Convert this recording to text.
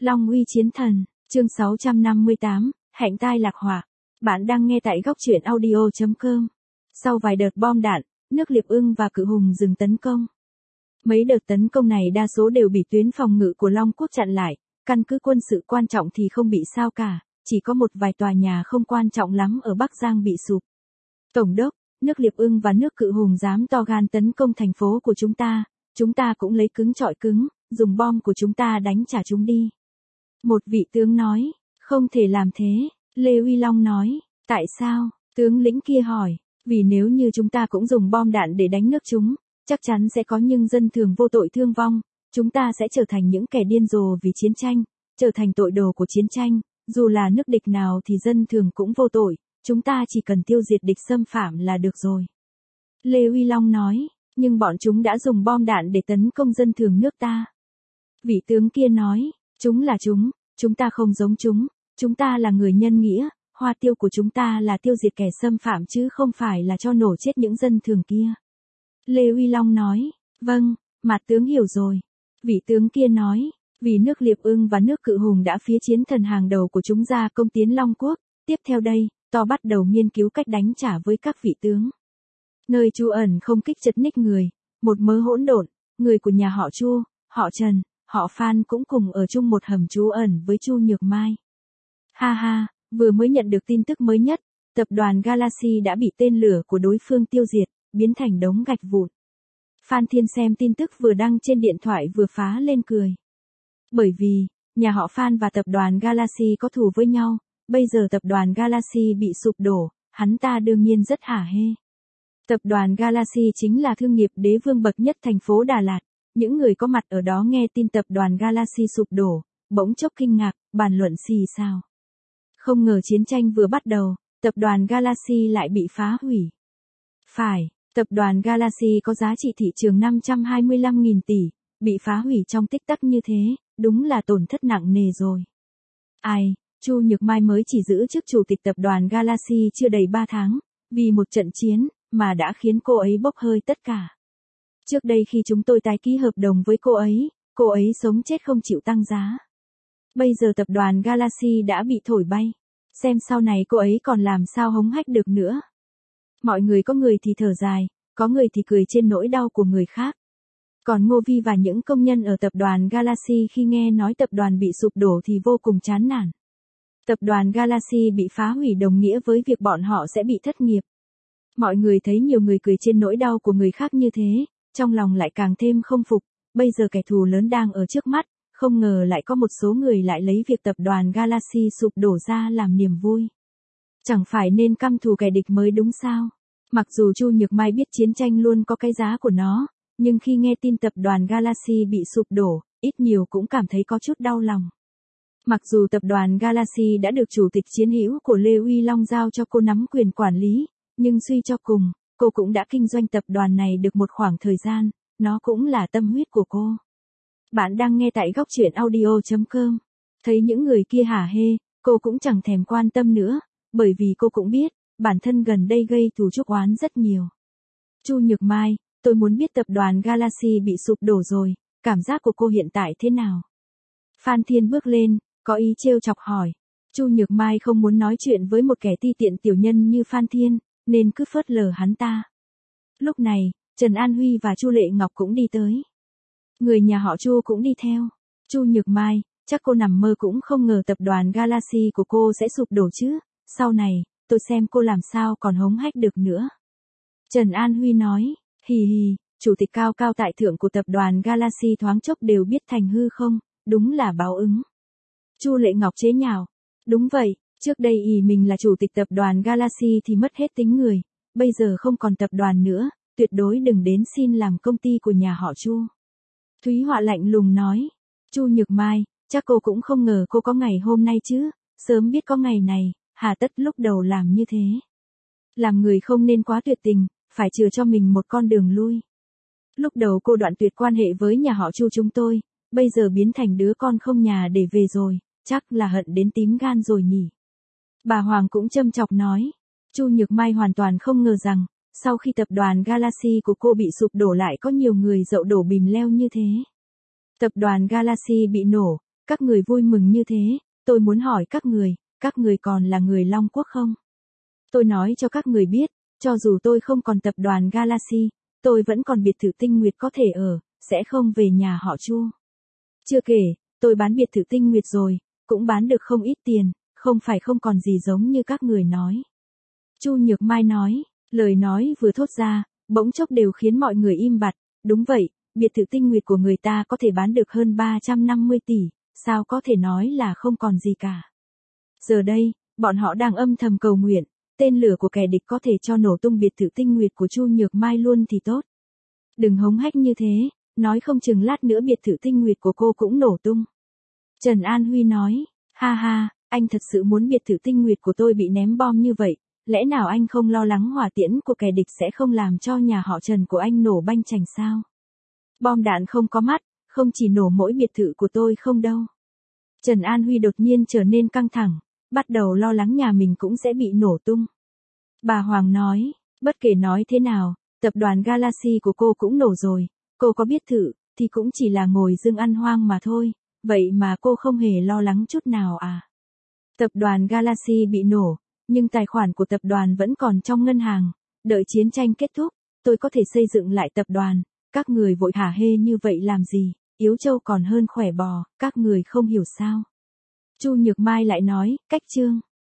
Long uy chiến thần, chương 658, hạnh tai lạc họa. Bạn đang nghe tại góc truyện audio.com. Sau vài đợt bom đạn, nước Liệp Ưng và Cự Hùng dừng tấn công. Mấy đợt tấn công này đa số đều bị tuyến phòng ngự của Long Quốc chặn lại, căn cứ quân sự quan trọng thì không bị sao cả, chỉ có một vài tòa nhà không quan trọng lắm ở Bắc Giang bị sụp. Tổng đốc, nước Liệp Ưng và nước Cự Hùng dám to gan tấn công thành phố của chúng ta cũng lấy cứng trọi cứng, dùng bom của chúng ta đánh trả chúng đi. Một vị tướng nói, không thể làm thế, Lê Uy Long nói, tại sao, tướng lĩnh kia hỏi, vì nếu như chúng ta cũng dùng bom đạn để đánh nước chúng, chắc chắn sẽ có những dân thường vô tội thương vong, chúng ta sẽ trở thành những kẻ điên rồ vì chiến tranh, trở thành tội đồ của chiến tranh, dù là nước địch nào thì dân thường cũng vô tội, chúng ta chỉ cần tiêu diệt địch xâm phạm là được rồi. Lê Uy Long nói, nhưng bọn chúng đã dùng bom đạn để tấn công dân thường nước ta. Vị tướng kia nói, chúng là chúng ta không giống chúng ta là người nhân nghĩa, hoa tiêu của chúng ta là tiêu diệt kẻ xâm phạm chứ không phải là cho nổ chết những dân thường kia. Lê Uy Long nói, vâng, mặt tướng hiểu rồi. Vị tướng kia nói, vì nước Liệp Ưng và nước Cự Hùng đã phía chiến thần hàng đầu của chúng ra công tiến Long Quốc, tiếp theo đây, to bắt đầu nghiên cứu cách đánh trả với các vị tướng. Nơi trú ẩn không kích chật ních người, một mớ hỗn độn, người của nhà họ Chu, họ Trần, họ Phan cũng cùng ở chung một hầm trú ẩn với Chu Nhược Mai. Ha ha, vừa mới nhận được tin tức mới nhất, tập đoàn Galaxy đã bị tên lửa của đối phương tiêu diệt, biến thành đống gạch vụn. Phan Thiên xem tin tức vừa đăng trên điện thoại vừa phá lên cười. Bởi vì, nhà họ Phan và tập đoàn Galaxy có thù với nhau, bây giờ tập đoàn Galaxy bị sụp đổ, hắn ta đương nhiên rất hả hê. Tập đoàn Galaxy chính là thương nghiệp đế vương bậc nhất thành phố Đà Lạt. Những người có mặt ở đó nghe tin tập đoàn Galaxy sụp đổ, bỗng chốc kinh ngạc, bàn luận xì xào. Không ngờ chiến tranh vừa bắt đầu, tập đoàn Galaxy lại bị phá hủy. Phải, tập đoàn Galaxy có giá trị thị trường 525.000 tỷ, bị phá hủy trong tích tắc như thế, đúng là tổn thất nặng nề rồi. Ai, Chu Nhược Mai mới chỉ giữ chức chủ tịch tập đoàn Galaxy chưa đầy 3 tháng, vì một trận chiến, mà đã khiến cô ấy bốc hơi tất cả. Trước đây khi chúng tôi tái ký hợp đồng với cô ấy sống chết không chịu tăng giá. Bây giờ tập đoàn Galaxy đã bị thổi bay. Xem sau này cô ấy còn làm sao hống hách được nữa. Mọi người có người thì thở dài, có người thì cười trên nỗi đau của người khác. Còn Ngô Vi và những công nhân ở tập đoàn Galaxy khi nghe nói tập đoàn bị sụp đổ thì vô cùng chán nản. Tập đoàn Galaxy bị phá hủy đồng nghĩa với việc bọn họ sẽ bị thất nghiệp. Mọi người thấy nhiều người cười trên nỗi đau của người khác như thế, trong lòng lại càng thêm không phục, bây giờ kẻ thù lớn đang ở trước mắt, không ngờ lại có một số người lại lấy việc tập đoàn Galaxy sụp đổ ra làm niềm vui. Chẳng phải nên căm thù kẻ địch mới đúng sao? Mặc dù Chu Nhược Mai biết chiến tranh luôn có cái giá của nó, nhưng khi nghe tin tập đoàn Galaxy bị sụp đổ, ít nhiều cũng cảm thấy có chút đau lòng. Mặc dù tập đoàn Galaxy đã được chủ tịch chiến hữu của Lê Uy Long giao cho cô nắm quyền quản lý, nhưng suy cho cùng, cô cũng đã kinh doanh tập đoàn này được một khoảng thời gian, nó cũng là tâm huyết của cô. Bạn đang nghe tại góc truyện audio.com. Thấy những người kia hả hê, cô cũng chẳng thèm quan tâm nữa, bởi vì cô cũng biết, bản thân gần đây gây thù chuốc oán rất nhiều. Chu Nhược Mai, tôi muốn biết tập đoàn Galaxy bị sụp đổ rồi, cảm giác của cô hiện tại thế nào? Phan Thiên bước lên, có ý trêu chọc hỏi. Chu Nhược Mai không muốn nói chuyện với một kẻ ti tiện tiểu nhân như Phan Thiên, nên cứ phớt lờ hắn ta. Lúc này, Trần An Huy và Chu Lệ Ngọc cũng đi tới. Người nhà họ Chu cũng đi theo. Chu Nhược Mai, chắc cô nằm mơ cũng không ngờ tập đoàn Galaxy của cô sẽ sụp đổ chứ, sau này, tôi xem cô làm sao còn hống hách được nữa. Trần An Huy nói, hì hì, chủ tịch cao cao tại thượng của tập đoàn Galaxy thoáng chốc đều biết thành hư không, đúng là báo ứng. Chu Lệ Ngọc chế nhạo, đúng vậy, trước đây mình là chủ tịch tập đoàn Galaxy thì mất hết tính người, bây giờ không còn tập đoàn nữa, tuyệt đối đừng đến xin làm công ty của nhà họ Chu. Thúy Họa lạnh lùng nói, Chu Nhược Mai, chắc cô cũng không ngờ cô có ngày hôm nay chứ, sớm biết có ngày này, hà tất lúc đầu làm như thế. Làm người không nên quá tuyệt tình, phải chừa cho mình một con đường lui. Lúc đầu cô đoạn tuyệt quan hệ với nhà họ Chu chúng tôi, bây giờ biến thành đứa con không nhà để về rồi, chắc là hận đến tím gan rồi nhỉ. Bà Hoàng cũng châm chọc nói, Chu Nhược Mai hoàn toàn không ngờ rằng, sau khi tập đoàn Galaxy của cô bị sụp đổ lại có nhiều người dậu đổ bìm leo như thế. Tập đoàn Galaxy bị nổ, Các người vui mừng như thế, tôi muốn hỏi các người còn là người Long Quốc không? Tôi nói cho các người biết, cho dù tôi không còn tập đoàn Galaxy, tôi vẫn còn biệt thự Tinh Nguyệt có thể ở, sẽ không về nhà họ Chu. Chưa kể, tôi bán biệt thự Tinh Nguyệt rồi, cũng bán được không ít tiền, không phải không còn gì giống như các người nói. Chu Nhược Mai nói, lời nói vừa thốt ra, bỗng chốc đều khiến mọi người im bặt, đúng vậy, biệt thự Tinh Nguyệt của người ta có thể bán được hơn 350 tỷ, sao có thể nói là không còn gì cả. Giờ đây, bọn họ đang âm thầm cầu nguyện, tên lửa của kẻ địch có thể cho nổ tung biệt thự Tinh Nguyệt của Chu Nhược Mai luôn thì tốt. Đừng hống hách như thế, nói không chừng lát nữa biệt thự Tinh Nguyệt của cô cũng nổ tung. Trần An Huy nói, ha ha, anh thật sự muốn biệt thự Tinh Nguyệt của tôi bị ném bom như vậy, lẽ nào anh không lo lắng hỏa tiễn của kẻ địch sẽ không làm cho nhà họ Trần của anh nổ banh chành sao? Bom đạn không có mắt, không chỉ nổ mỗi biệt thự của tôi không đâu. Trần An Huy đột nhiên trở nên căng thẳng, bắt đầu lo lắng nhà mình cũng sẽ bị nổ tung. Bà Hoàng nói, bất kể nói thế nào, tập đoàn Galaxy của cô cũng nổ rồi, cô có biết thử, thì cũng chỉ là ngồi dưng ăn hoang mà thôi, vậy mà cô không hề lo lắng chút nào à. Tập đoàn Galaxy bị nổ, nhưng tài khoản của tập đoàn vẫn còn trong ngân hàng, đợi chiến tranh kết thúc, tôi có thể xây dựng lại tập đoàn, các người vội hả hê như vậy làm gì, yếu trâu còn hơn khỏe bò, các người không hiểu sao. Chu Nhược Mai lại nói, cách chương.